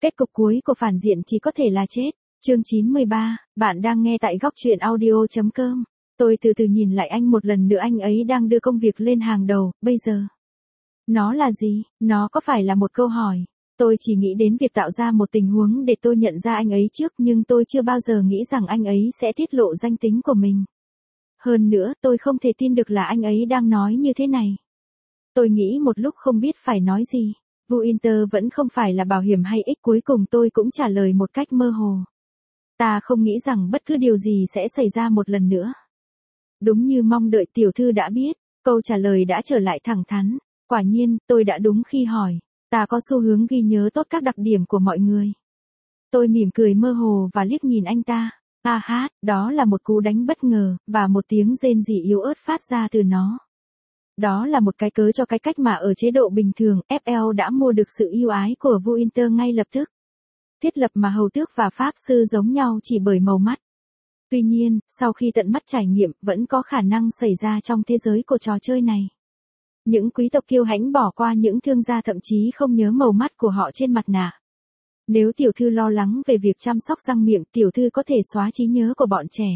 Kết cục cuối của phản diện chỉ có thể là chết. Chương 93, bạn đang nghe tại góc truyện audio.com. Tôi từ từ nhìn lại anh một lần nữa, anh ấy đang đưa công việc lên hàng đầu, bây giờ. Nó là gì? Nó có phải là một câu hỏi? Tôi chỉ nghĩ đến việc tạo ra một tình huống để tôi nhận ra anh ấy trước, nhưng tôi chưa bao giờ nghĩ rằng anh ấy sẽ tiết lộ danh tính của mình. Hơn nữa, tôi không thể tin được là anh ấy đang nói như thế này. Tôi nghĩ một lúc không biết phải nói gì. Vu Inter vẫn không phải là bảo hiểm hay ích, cuối cùng tôi cũng trả lời một cách mơ hồ. Ta không nghĩ rằng bất cứ điều gì sẽ xảy ra một lần nữa. Đúng như mong đợi, tiểu thư đã biết, câu trả lời đã trở lại thẳng thắn. Quả nhiên, tôi đã đúng khi hỏi, ta có xu hướng ghi nhớ tốt các đặc điểm của mọi người. Tôi mỉm cười mơ hồ và liếc nhìn anh ta. Đó là một cú đánh bất ngờ, và một tiếng rên rỉ yếu ớt phát ra từ nó. Đó là một cái cớ cho cái cách mà ở chế độ bình thường, FL đã mua được sự yêu ái của Vu Inter ngay lập tức. Thiết lập mà hầu tước và pháp sư giống nhau chỉ bởi màu mắt. Tuy nhiên, sau khi tận mắt trải nghiệm, vẫn có khả năng xảy ra trong thế giới của trò chơi này. Những quý tộc kiêu hãnh bỏ qua những thương gia thậm chí không nhớ màu mắt của họ trên mặt nạ. Nếu tiểu thư lo lắng về việc chăm sóc răng miệng, tiểu thư có thể xóa trí nhớ của bọn trẻ.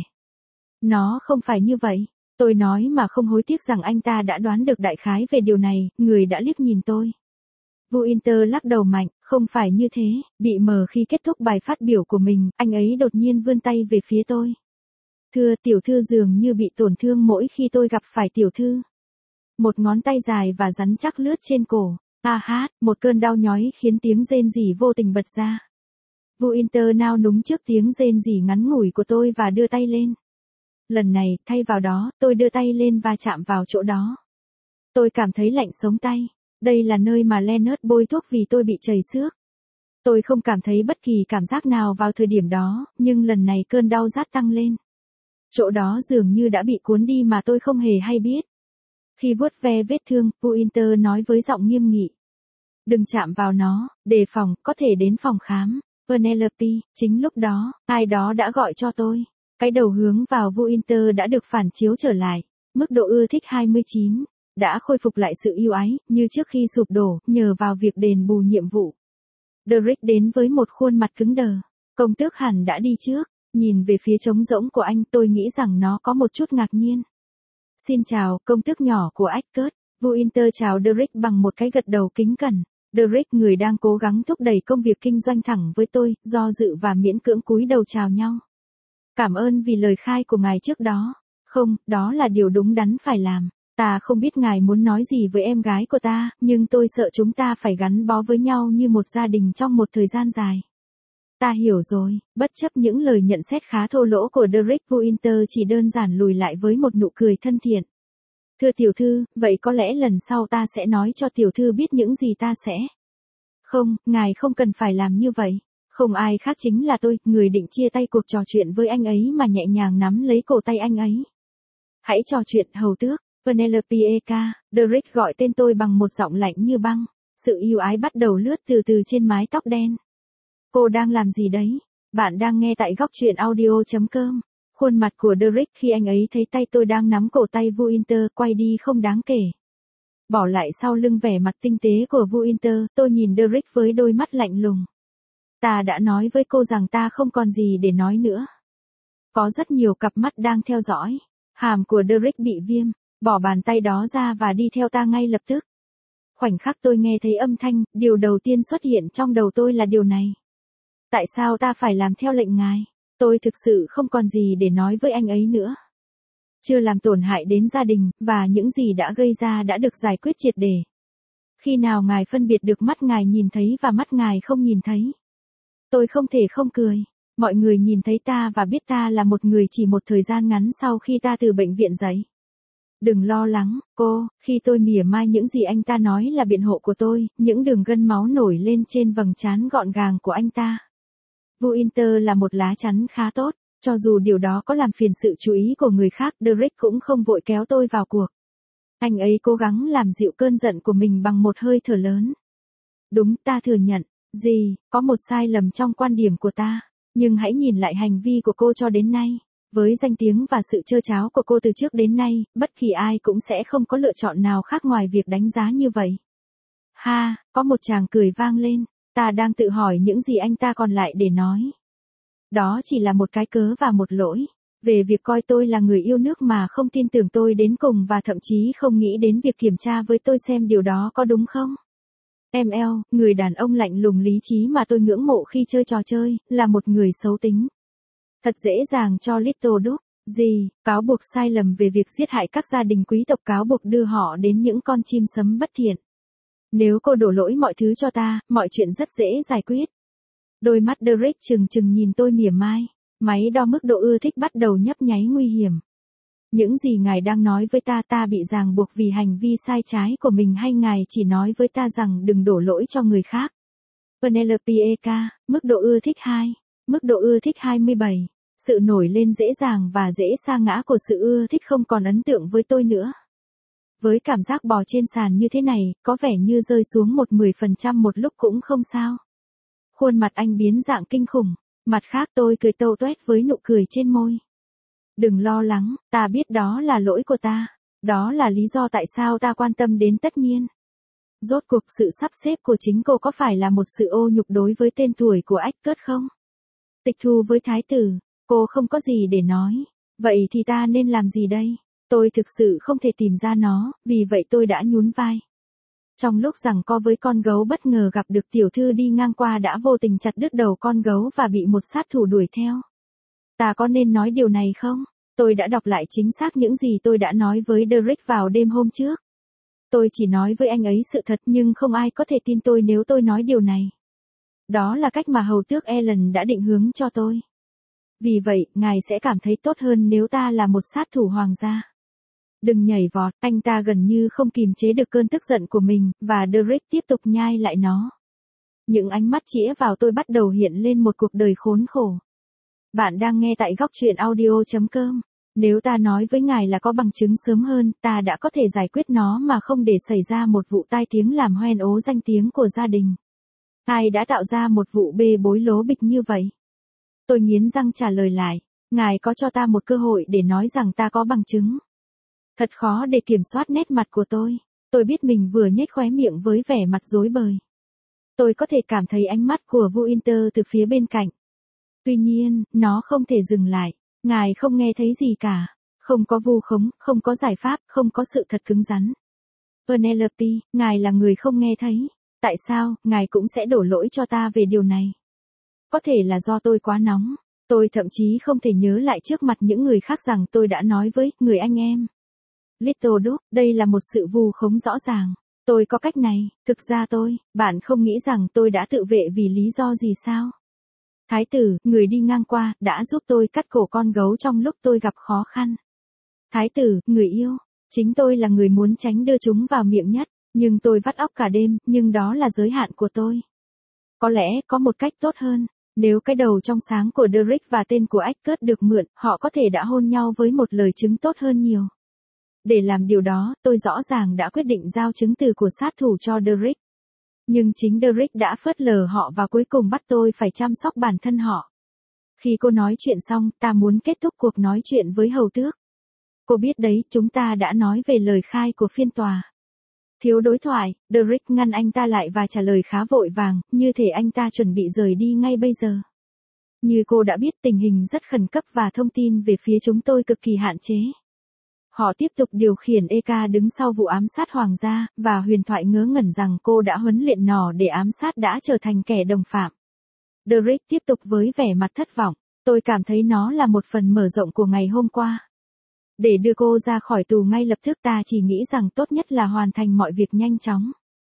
Nó không phải như vậy. Tôi nói mà không hối tiếc rằng anh ta đã đoán được đại khái về điều này, người đã liếc nhìn tôi. Vu Inter lắc đầu mạnh, không phải như thế, bị mờ khi kết thúc bài phát biểu của mình, anh ấy đột nhiên vươn tay về phía tôi. Thưa tiểu thư, dường như bị tổn thương mỗi khi tôi gặp phải tiểu thư. Một ngón tay dài và rắn chắc lướt trên cổ. Một cơn đau nhói khiến tiếng rên rỉ vô tình bật ra. Vu Inter nao núng trước tiếng rên rỉ ngắn ngủi của tôi và đưa tay lên. Lần này, thay vào đó, tôi đưa tay lên và chạm vào chỗ đó. Tôi cảm thấy lạnh sống tay. Đây là nơi mà Leonard bôi thuốc vì tôi bị trầy xước. Tôi không cảm thấy bất kỳ cảm giác nào vào thời điểm đó, nhưng lần này cơn đau rát tăng lên. Chỗ đó dường như đã bị cuốn đi mà tôi không hề hay biết. Khi vuốt ve vết thương, Vu Inter nói với giọng nghiêm nghị. Đừng chạm vào nó, đề phòng, có thể đến phòng khám. Penelope, chính lúc đó, ai đó đã gọi cho tôi. Cái đầu hướng vào Vu Inter đã được phản chiếu trở lại. Mức độ ưa thích 29. Đã khôi phục lại sự yêu ái, như trước khi sụp đổ, nhờ vào việc đền bù nhiệm vụ. Derek đến với một khuôn mặt cứng đờ. Công tước hẳn đã đi trước. Nhìn về phía trống rỗng của anh, tôi nghĩ rằng nó có một chút ngạc nhiên. Xin chào, công tước nhỏ của Ascot. Vu Inter chào Derek bằng một cái gật đầu kính cẩn. Derek, người đang cố gắng thúc đẩy công việc kinh doanh thẳng với tôi, do dự và miễn cưỡng cúi đầu chào nhau. Cảm ơn vì lời khai của ngài trước đó. Không, đó là điều đúng đắn phải làm. Ta không biết ngài muốn nói gì với em gái của ta, nhưng tôi sợ chúng ta phải gắn bó với nhau như một gia đình trong một thời gian dài. Ta hiểu rồi, bất chấp những lời nhận xét khá thô lỗ của Derek, Vu Inter chỉ đơn giản lùi lại với một nụ cười thân thiện. Thưa tiểu thư, vậy có lẽ lần sau ta sẽ nói cho tiểu thư biết những gì ta sẽ. Không, ngài không cần phải làm như vậy. Không ai khác chính là tôi, người định chia tay cuộc trò chuyện với anh ấy mà nhẹ nhàng nắm lấy cổ tay anh ấy. Hãy trò chuyện, hầu tước. Penelope Eka, Derek gọi tên tôi bằng một giọng lạnh như băng. Sự yêu ái bắt đầu lướt từ từ trên mái tóc đen. Cô đang làm gì đấy? Bạn đang nghe tại góc truyện audio.com. Khuôn mặt của Derek khi anh ấy thấy tay tôi đang nắm cổ tay Vu Inter quay đi không đáng kể. Bỏ lại sau lưng vẻ mặt tinh tế của Vu Inter, tôi nhìn Derek với đôi mắt lạnh lùng. Ta đã nói với cô rằng ta không còn gì để nói nữa. Có rất nhiều cặp mắt đang theo dõi. Hàm của Derek bị viêm, bỏ bàn tay đó ra và đi theo ta ngay lập tức. Khoảnh khắc tôi nghe thấy âm thanh, điều đầu tiên xuất hiện trong đầu tôi là điều này. Tại sao ta phải làm theo lệnh ngài? Tôi thực sự không còn gì để nói với anh ấy nữa. Chưa làm tổn hại đến gia đình, và những gì đã gây ra đã được giải quyết triệt để. Khi nào ngài phân biệt được mắt ngài nhìn thấy và mắt ngài không nhìn thấy? Tôi không thể không cười. Mọi người nhìn thấy ta và biết ta là một người chỉ một thời gian ngắn sau khi ta từ bệnh viện dậy. Đừng lo lắng, cô, khi tôi mỉa mai những gì anh ta nói là biện hộ của tôi, những đường gân máu nổi lên trên vầng trán gọn gàng của anh ta. Vu Inter là một lá chắn khá tốt, cho dù điều đó có làm phiền sự chú ý của người khác, Derek cũng không vội kéo tôi vào cuộc. Anh ấy cố gắng làm dịu cơn giận của mình bằng một hơi thở lớn. Đúng, ta thừa nhận, có một sai lầm trong quan điểm của ta, nhưng hãy nhìn lại hành vi của cô cho đến nay. Với danh tiếng và sự trơ tráo của cô từ trước đến nay, bất kỳ ai cũng sẽ không có lựa chọn nào khác ngoài việc đánh giá như vậy. Có một chàng cười vang lên. Ta đang tự hỏi những gì anh ta còn lại để nói. Đó chỉ là một cái cớ và một lỗi. Về việc coi tôi là người yêu nước mà không tin tưởng tôi đến cùng và thậm chí không nghĩ đến việc kiểm tra với tôi xem điều đó có đúng không. ML, người đàn ông lạnh lùng lý trí mà tôi ngưỡng mộ khi chơi trò chơi, là một người xấu tính. Thật dễ dàng cho Little Duck. Gì, cáo buộc sai lầm về việc giết hại các gia đình quý tộc, cáo buộc đưa họ đến những con chim sấm bất thiện. Nếu cô đổ lỗi mọi thứ cho ta, mọi chuyện rất dễ giải quyết. Đôi mắt Derek trừng trừng nhìn tôi mỉa mai. Máy đo mức độ ưa thích bắt đầu nhấp nháy nguy hiểm. Những gì ngài đang nói với ta bị ràng buộc vì hành vi sai trái của mình hay ngài chỉ nói với ta rằng đừng đổ lỗi cho người khác? Penelope EK, mức độ ưa thích 2. Mức độ ưa thích 27. Sự nổi lên dễ dàng và dễ sa ngã của sự ưa thích không còn ấn tượng với tôi nữa. Với cảm giác bò trên sàn như thế này, có vẻ như rơi xuống 10% một lúc cũng không sao. Khuôn mặt anh biến dạng kinh khủng. Mặt khác tôi cười tâu tuét với nụ cười trên môi. Đừng lo lắng, ta biết đó là lỗi của ta. Đó là lý do tại sao ta quan tâm đến tất nhiên. Rốt cuộc sự sắp xếp của chính cô có phải là một sự ô nhục đối với tên tuổi của Eckert không? Tịch thu với thái tử, cô không có gì để nói. Vậy thì ta nên làm gì đây? Tôi thực sự không thể tìm ra nó, vì vậy tôi đã nhún vai. Trong lúc giằng co với con gấu bất ngờ gặp được tiểu thư đi ngang qua đã vô tình chặt đứt đầu con gấu và bị một sát thủ đuổi theo. Ta có nên nói điều này không? Tôi đã đọc lại chính xác những gì tôi đã nói với Derek vào đêm hôm trước. Tôi chỉ nói với anh ấy sự thật nhưng không ai có thể tin tôi nếu tôi nói điều này. Đó là cách mà hầu tước Ellen đã định hướng cho tôi. Vì vậy, ngài sẽ cảm thấy tốt hơn nếu ta là một sát thủ hoàng gia. Đừng nhảy vọt, anh ta gần như không kìm chế được cơn tức giận của mình, và Derek tiếp tục nhai lại nó. Những ánh mắt chĩa vào tôi bắt đầu hiện lên một cuộc đời khốn khổ. Bạn đang nghe tại góc truyện audio.com. Nếu ta nói với ngài là có bằng chứng sớm hơn, ta đã có thể giải quyết nó mà không để xảy ra một vụ tai tiếng làm hoen ố danh tiếng của gia đình. Ai đã tạo ra một vụ bê bối lố bịch như vậy? Tôi nghiến răng trả lời lại. Ngài có cho ta một cơ hội để nói rằng ta có bằng chứng. Thật khó để kiểm soát nét mặt của tôi. Tôi biết mình vừa nhếch khóe miệng với vẻ mặt rối bời. Tôi có thể cảm thấy ánh mắt của Vu Inter từ phía bên cạnh. Tuy nhiên, nó không thể dừng lại. Ngài không nghe thấy gì cả. Không có vu khống, không có giải pháp, không có sự thật cứng rắn. Penelope, ngài là người không nghe thấy. Tại sao, ngài cũng sẽ đổ lỗi cho ta về điều này? Có thể là do tôi quá nóng. Tôi thậm chí không thể nhớ lại trước mặt những người khác rằng tôi đã nói với người anh em. Little Duck, đây là một sự vu khống rõ ràng. Tôi có cách này, thực ra bạn không nghĩ rằng tôi đã tự vệ vì lý do gì sao? Thái tử, người đi ngang qua, đã giúp tôi cắt cổ con gấu trong lúc tôi gặp khó khăn. Thái tử, người yêu, chính tôi là người muốn tránh đưa chúng vào miệng nhất, nhưng tôi vắt óc cả đêm, nhưng đó là giới hạn của tôi. Có lẽ, có một cách tốt hơn. Nếu cái đầu trong sáng của Derek và tên của Eckert được mượn, họ có thể đã hôn nhau với một lời chứng tốt hơn nhiều. Để làm điều đó, tôi rõ ràng đã quyết định giao chứng từ của sát thủ cho Derek. Nhưng chính Derek đã phớt lờ họ và cuối cùng bắt tôi phải chăm sóc bản thân họ. Khi cô nói chuyện xong, ta muốn kết thúc cuộc nói chuyện với hầu tước. Cô biết đấy, chúng ta đã nói về lời khai của phiên tòa. Thiếu đối thoại, Derek ngăn anh ta lại và trả lời khá vội vàng, như thể anh ta chuẩn bị rời đi ngay bây giờ. Như cô đã biết, tình hình rất khẩn cấp và thông tin về phía chúng tôi cực kỳ hạn chế. Họ tiếp tục điều khiển EK đứng sau vụ ám sát hoàng gia, và huyền thoại ngớ ngẩn rằng cô đã huấn luyện nó để ám sát đã trở thành kẻ đồng phạm. Derek tiếp tục với vẻ mặt thất vọng. Tôi cảm thấy nó là một phần mở rộng của ngày hôm qua. Để đưa cô ra khỏi tù ngay lập tức, ta chỉ nghĩ rằng tốt nhất là hoàn thành mọi việc nhanh chóng.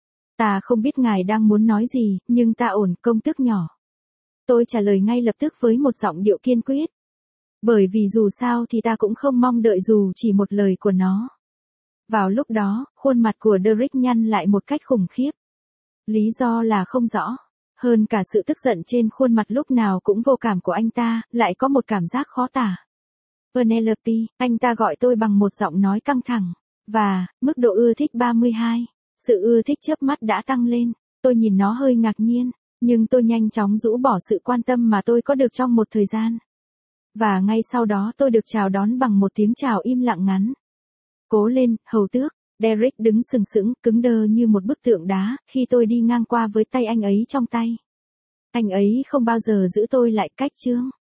Ta không biết ngài đang muốn nói gì, nhưng ta ổn, công tước nhỏ. Tôi trả lời ngay lập tức với một giọng điệu kiên quyết. Bởi vì dù sao thì ta cũng không mong đợi dù chỉ một lời của nó. Vào lúc đó, khuôn mặt của Derek nhăn lại một cách khủng khiếp. Lý do là không rõ. Hơn cả sự tức giận trên khuôn mặt lúc nào cũng vô cảm của anh ta, lại có một cảm giác khó tả. Penelope, anh ta gọi tôi bằng một giọng nói căng thẳng. Và, mức độ ưa thích 32. Sự ưa thích chớp mắt đã tăng lên. Tôi nhìn nó hơi ngạc nhiên, nhưng tôi nhanh chóng rũ bỏ sự quan tâm mà tôi có được trong một thời gian. Và ngay sau đó tôi được chào đón bằng một tiếng chào im lặng ngắn. Cố lên, hầu tước. Derek đứng sừng sững, cứng đơ như một bức tượng đá, khi tôi đi ngang qua với tay anh ấy trong tay. Anh ấy không bao giờ giữ tôi lại cách chương.